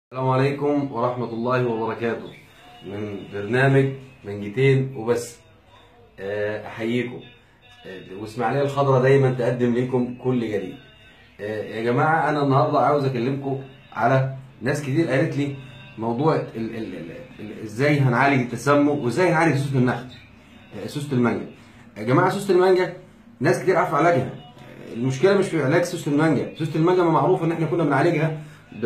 السلام عليكم ورحمة الله وبركاته. من برنامج منجتين وبس. أحييكم. وإسماعيلية الخضراء دايما تقدم لكم كل جديد. يا جماعة، أنا النهاردة عاوز أكلمكم على ناس كتير قالت لي موضوع إزاي هنعالج التسمم وإزاي هنعالج سوسة النخل، سوسة المانجا. يا جماعة، سوسة المانجا ناس كتير عارفة علاجها. المشكلة مش في علاج سوسة المانجا. سوسة المانجا معروف إن إحنا كنا بنعالجها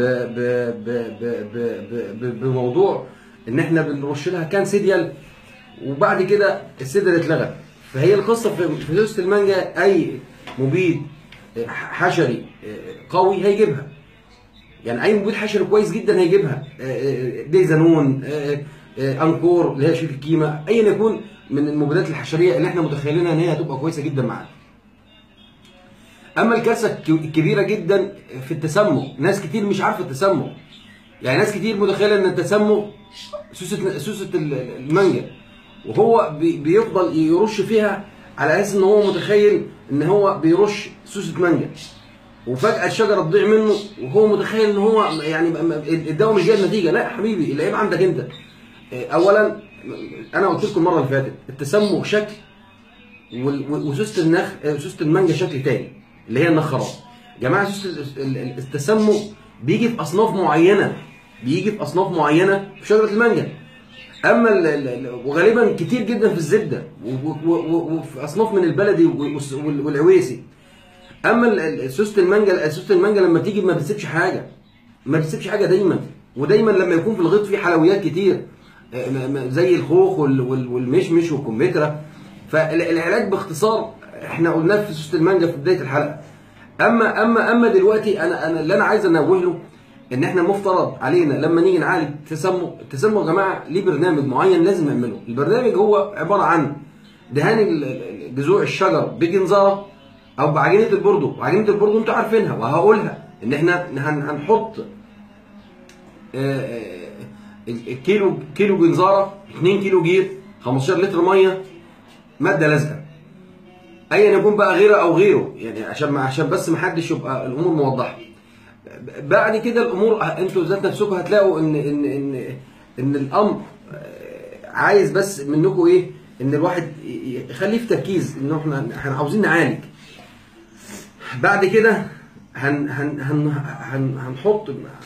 بموضوع ان احنا بنرش لها كان سيديال، وبعد كده السيديال اتلغى. فهي القصه في سوسه المانجا اي مبيد حشري قوي هيجيبها، يعني اي مبيد حشري كويس جدا هيجيبها. ديزانون، انكور اللي هي شريك الكيمه، ايا يكون من المبيدات الحشريه اللي احنا متخيلينها ان هي هتبقى كويسه جدا معانا. اما الكارثه الكبيره جدا في التسمم، ناس كتير مش عارفه التسمم. يعني ناس كتير متخيله ان التسمم سوسه المانجا، وهو بيفضل يرش فيها على اساس ان هو متخيل ان هو بيرش سوسه مانجا، وفجاه الشجره تضيع منه وهو متخيل ان هو يعني الدواء مش جايب نتيجه. لا يا حبيبي، العيب عندك انت. اولا، انا قلت لكم المره اللي فاتت التسمم شكل، وسوسه النخل سوسه المانجا شكل تاني اللي هي النخرات. يا جماعه، التسمم بيجي في اصناف معينه، في شجره المانجا. اما وغالبا كتير جدا في الزبده وفي اصناف من البلدي والعويسي. اما سوسه المانجا لما تيجي ما بتسيبش حاجه دايما. ودايما لما يكون في الغيط فيه حلويات كتير زي الخوخ والمشمش والكمثرى. فالعلاج باختصار احنا قلناه في سوسه المانجا في بدايه الحلقه. اما دلوقتي انا اللي انا عايز انوه له ان احنا مفترض علينا لما نيجي نعالج التسمم يا جماعه ليه برنامج معين لازم نعمله. البرنامج هو عباره عن دهان جذوع الشجر بجنزاره او بعجينه البردو. وعجينه البردو انتوا عارفينها وهقولها ان احنا هنحط كيلو جنزاره، 2 كيلو جير، 15 لتر ميه، ماده لازقه ايا يكون بقى غيره او غيره، يعني عشان بس ما حدش يبقى الامور موضحه. بعد كده الامور انتوا ذات نفسكم هتلاقوا ان الامر عايز بس منكم ايه، ان الواحد يخليه في تركيز ان احنا عاوزين نعالج. بعد كده هنحط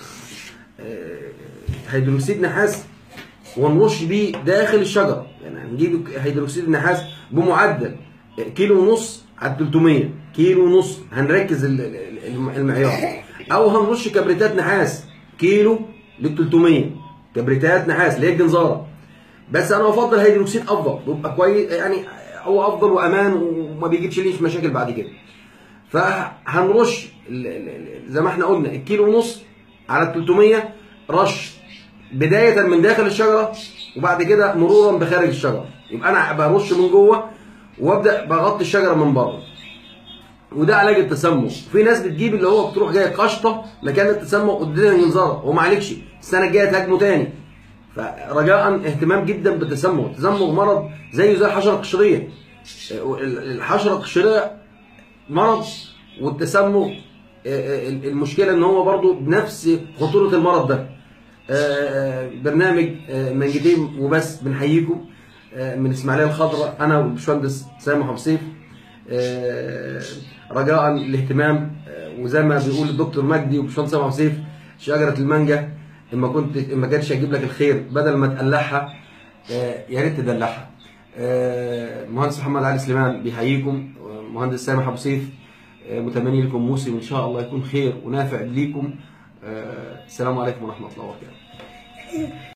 هيدروكسيد نحاس ونرش بيه داخل الشجره. يعني هنجيب هيدروكسيد النحاس بمعدل كيلو ونص على 300 كيلو ونص، هنركز المعيار. او هنرش كبريتات نحاس كيلو لل 300 كبريتات نحاس اللي هي الجنزاره. بس انا بفضل هيدروكسيد افضل، بيبقى كويس، يعني هو افضل وامان وما بيجيبش ليش مشاكل بعد كده. فهنرش زي ما احنا قلنا الكيلو ونص على 300 رش بدايه من داخل الشجره، وبعد كده مرورا بخارج الشجره. يبقى انا برش من جوه وابدا بغطي الشجره من بره. وده علاج التسمم. في ناس بتجيب اللي هو بتروح جايه قشطه مكان التسمم قدام الجنزاره، وما عليكش السنه الجايه تهاجمه تاني. فرجاء اهتمام جدا بالتسمم. التسمم مرض زيه زي الحشره القشريه. الحشره القشريه مرض، والتسمم المشكله ان هو برضو بنفس خطوره المرض ده. برنامج منجتين وبس بنحييكم من اسماعيليه الخضراء، انا والباشمهندس سامح ابو سيف. رجاء الاهتمام، وزي ما بيقول الدكتور مجدي وباشمهندس سامح ابو سيف، شجره المانجا ما كانتش هتجيب لك الخير بدل ما تقلعها يا ريت تدلعها. المهندس محمد علي سليمان بيحييكم، مهندس سامح ابو سيف متمني لكم موسم ان شاء الله يكون خير ونافع ليكم. السلام عليكم ورحمه الله وبركاته.